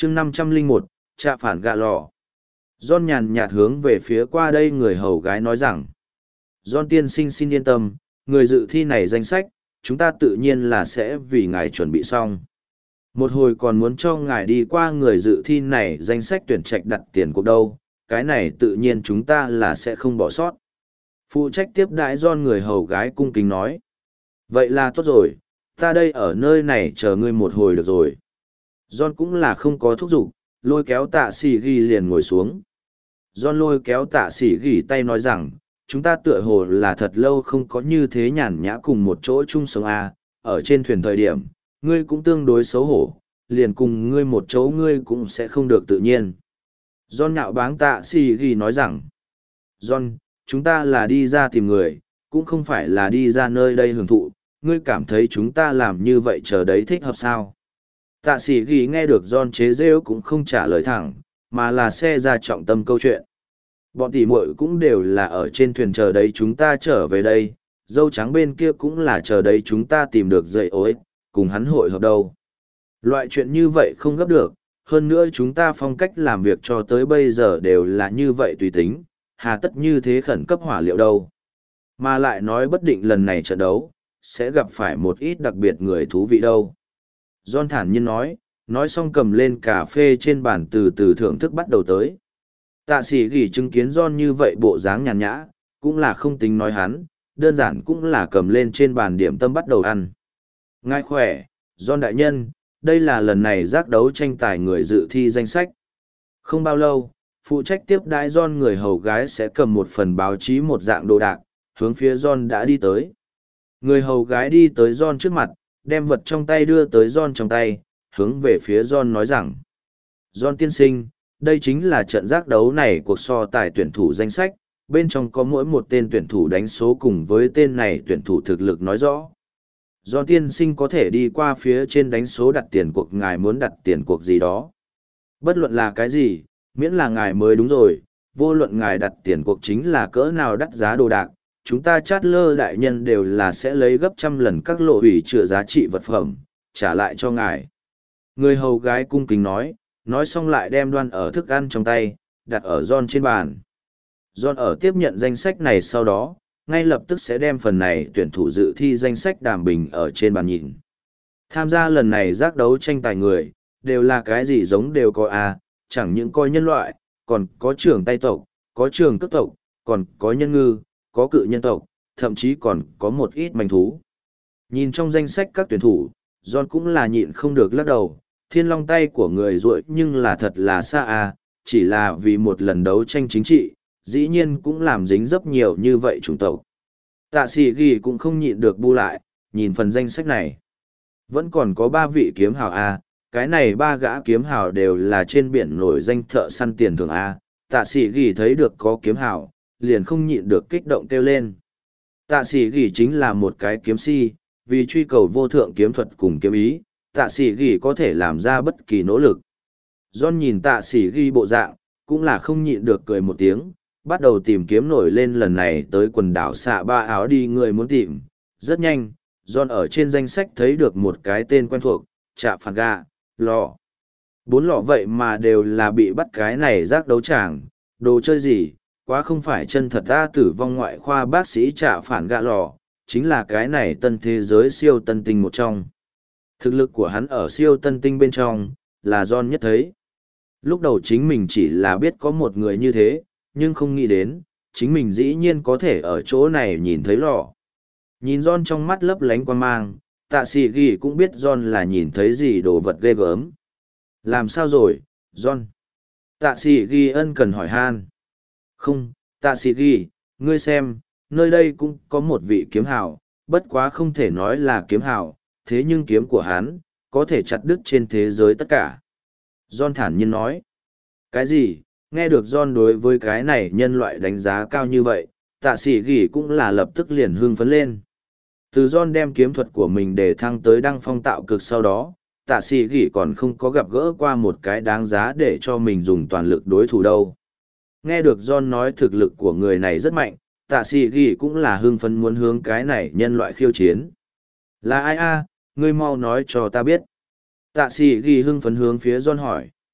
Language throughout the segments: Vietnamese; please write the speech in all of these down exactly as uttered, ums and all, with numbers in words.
chương năm trăm linh một, trạ phản gạ lò. John nhàn nhạt hướng về phía qua đây người hầu gái nói rằng, John tiên sinh xin yên tâm, người dự thi này danh sách, chúng ta tự nhiên là sẽ vì ngài chuẩn bị xong. Một hồi còn muốn cho ngài đi qua người dự thi này danh sách tuyển trạch đặt tiền cuộc đâu, cái này tự nhiên chúng ta là sẽ không bỏ sót. Phụ trách tiếp đãi John người hầu gái cung kính nói. Vậy là tốt rồi, ta đây ở nơi này chờ ngươi một hồi được rồi. John cũng là không có thúc giục, lôi kéo tạ sĩ ghi liền ngồi xuống. John lôi kéo tạ sĩ ghi tay nói rằng, chúng ta tựa hồ là thật lâu không có như thế nhàn nhã cùng một chỗ chung sống à, ở trên thuyền thời điểm, ngươi cũng tương đối xấu hổ, liền cùng ngươi một chỗ ngươi cũng sẽ không được tự nhiên. John nhạo báng tạ sĩ ghi nói rằng, John, chúng ta là đi ra tìm người, cũng không phải là đi ra nơi đây hưởng thụ, ngươi cảm thấy chúng ta làm như vậy chờ đấy thích hợp sao? Tạ sĩ ghi nghe được John chế rêu cũng không trả lời thẳng, mà là xe ra trọng tâm câu chuyện. Bọn tỉ muội cũng đều là ở trên thuyền chờ đấy chúng ta trở về đây, dâu trắng bên kia cũng là chờ đấy chúng ta tìm được dậy ối, cùng hắn hội hợp đâu. Loại chuyện như vậy không gấp được, hơn nữa chúng ta phong cách làm việc cho tới bây giờ đều là như vậy tùy tính, hà tất như thế khẩn cấp hỏa liệu đâu. Mà lại nói bất định lần này trận đấu, sẽ gặp phải một ít đặc biệt người thú vị đâu. John thản nhiên nói, nói xong cầm lên cà phê trên bàn từ từ thưởng thức bắt đầu tới. Tạ sĩ ghi chứng kiến John như vậy bộ dáng nhàn nhã, cũng là không tính nói hắn, đơn giản cũng là cầm lên trên bàn điểm tâm bắt đầu ăn. Ngài khỏe, John đại nhân, đây là lần này giác đấu tranh tài người dự thi danh sách. Không bao lâu, phụ trách tiếp đãi John người hầu gái sẽ cầm một phần báo chí một dạng đồ đạc, hướng phía John đã đi tới. Người hầu gái đi tới John trước mặt, đem vật trong tay đưa tới John trong tay, hướng về phía John nói rằng, John tiên sinh, đây chính là trận giác đấu này cuộc so tài tuyển thủ danh sách, bên trong có mỗi một tên tuyển thủ đánh số cùng với tên này tuyển thủ thực lực nói rõ. John tiên sinh có thể đi qua phía trên đánh số đặt tiền cuộc, ngài muốn đặt tiền cuộc gì đó. Bất luận là cái gì, miễn là ngài mới đúng rồi, vô luận ngài đặt tiền cuộc chính là cỡ nào đắt giá đồ đạc, chúng ta chát lơ đại nhân đều là sẽ lấy gấp trăm lần các lộ hủy chữa giá trị vật phẩm, trả lại cho ngài. Người hầu gái cung kính nói, nói xong lại đem đoan ở thức ăn trong tay, đặt ở John trên bàn. John ở tiếp nhận danh sách này sau đó, ngay lập tức sẽ đem phần này tuyển thủ dự thi danh sách đàm bình ở trên bàn nhìn. Tham gia lần này giác đấu tranh tài người, đều là cái gì giống đều có à, chẳng những coi nhân loại, còn có trưởng tay tộc, có trường cước tộc, còn có nhân ngư, có cự nhân tộc, thậm chí còn có một ít manh thú. Nhìn trong danh sách các tuyển thủ, John cũng là nhịn không được lắc đầu, thiên long tay của người ruội nhưng là thật là xa à, chỉ là vì một lần đấu tranh chính trị, dĩ nhiên cũng làm dính dấp nhiều như vậy chủng tộc. Tạ sĩ ghi cũng không nhịn được bu lại, nhìn phần danh sách này. Vẫn còn có ba vị kiếm hào A, cái này ba gã kiếm hào đều là trên biển nổi danh thợ săn tiền thưởng A. Tạ sĩ ghi thấy được có kiếm hào, liền không nhịn được kích động kêu lên. Tạ sĩ ghi chính là một cái kiếm si, vì truy cầu vô thượng kiếm thuật cùng kiếm ý, tạ sĩ ghi có thể làm ra bất kỳ nỗ lực. John nhìn tạ sĩ ghi bộ dạng, cũng là không nhịn được cười một tiếng, bắt đầu tìm kiếm nổi lên lần này tới quần đảo xạ ba áo đi người muốn tìm. Rất nhanh, John ở trên danh sách thấy được một cái tên quen thuộc, Trạ Phản Gạ Lò. Bốn lọ vậy mà đều là bị bắt cái này giác đấu tràng, đồ chơi gì, quá không phải chân thật ta tử vong ngoại khoa bác sĩ Trạ Phản Gạ Lò, chính là cái này tân thế giới siêu tân tinh một trong. Thực lực của hắn ở siêu tân tinh bên trong, là John nhất thấy. Lúc đầu chính mình chỉ là biết có một người như thế, nhưng không nghĩ đến, chính mình dĩ nhiên có thể ở chỗ này nhìn thấy lò. Nhìn John trong mắt lấp lánh quan mang, tạ sĩ ghi cũng biết John là nhìn thấy gì đồ vật ghê gớm. Làm sao rồi, John? Tạ sĩ ghi ân cần hỏi han. Không, tạ sĩ ghi, ngươi xem, nơi đây cũng có một vị kiếm hào, bất quá không thể nói là kiếm hào, thế nhưng kiếm của hắn, có thể chặt đứt trên thế giới tất cả. John thản nhiên nói. Cái gì? Nghe được John đối với cái này nhân loại đánh giá cao như vậy, tạ sĩ ghi cũng là lập tức liền hưng phấn lên. Từ John đem kiếm thuật của mình để thăng tới đăng phong tạo cực sau đó, tạ sĩ ghi còn không có gặp gỡ qua một cái đáng giá để cho mình dùng toàn lực đối thủ đâu. Nghe được John nói thực lực của người này rất mạnh, tạ sĩ ghi cũng là hưng phấn muốn hướng cái này nhân loại khiêu chiến. Là ai a? Ngươi mau nói cho ta biết. Tạ sĩ ghi hưng phấn hướng phía John hỏi.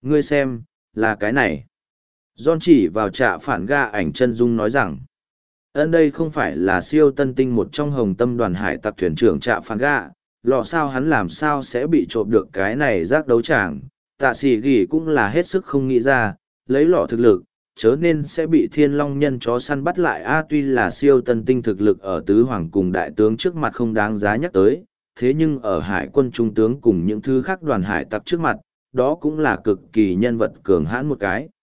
Ngươi xem, là cái này. John chỉ vào trạ phản gạ ảnh chân dung nói rằng, ân đây không phải là siêu tân tinh một trong hồng tâm đoàn hải tặc thuyền trưởng trạ phản gạ, lọ sao hắn làm sao sẽ bị trộm được cái này rác đấu tràng. Tạ sĩ gỉ cũng là hết sức không nghĩ ra, lấy lọ thực lực, chớ nên sẽ bị thiên long nhân chó săn bắt lại a tuy là siêu tân tinh thực lực ở tứ hoàng cùng đại tướng trước mặt không đáng giá nhắc tới, thế nhưng ở hải quân trung tướng cùng những thứ khác đoàn hải tặc trước mặt, đó cũng là cực kỳ nhân vật cường hãn một cái.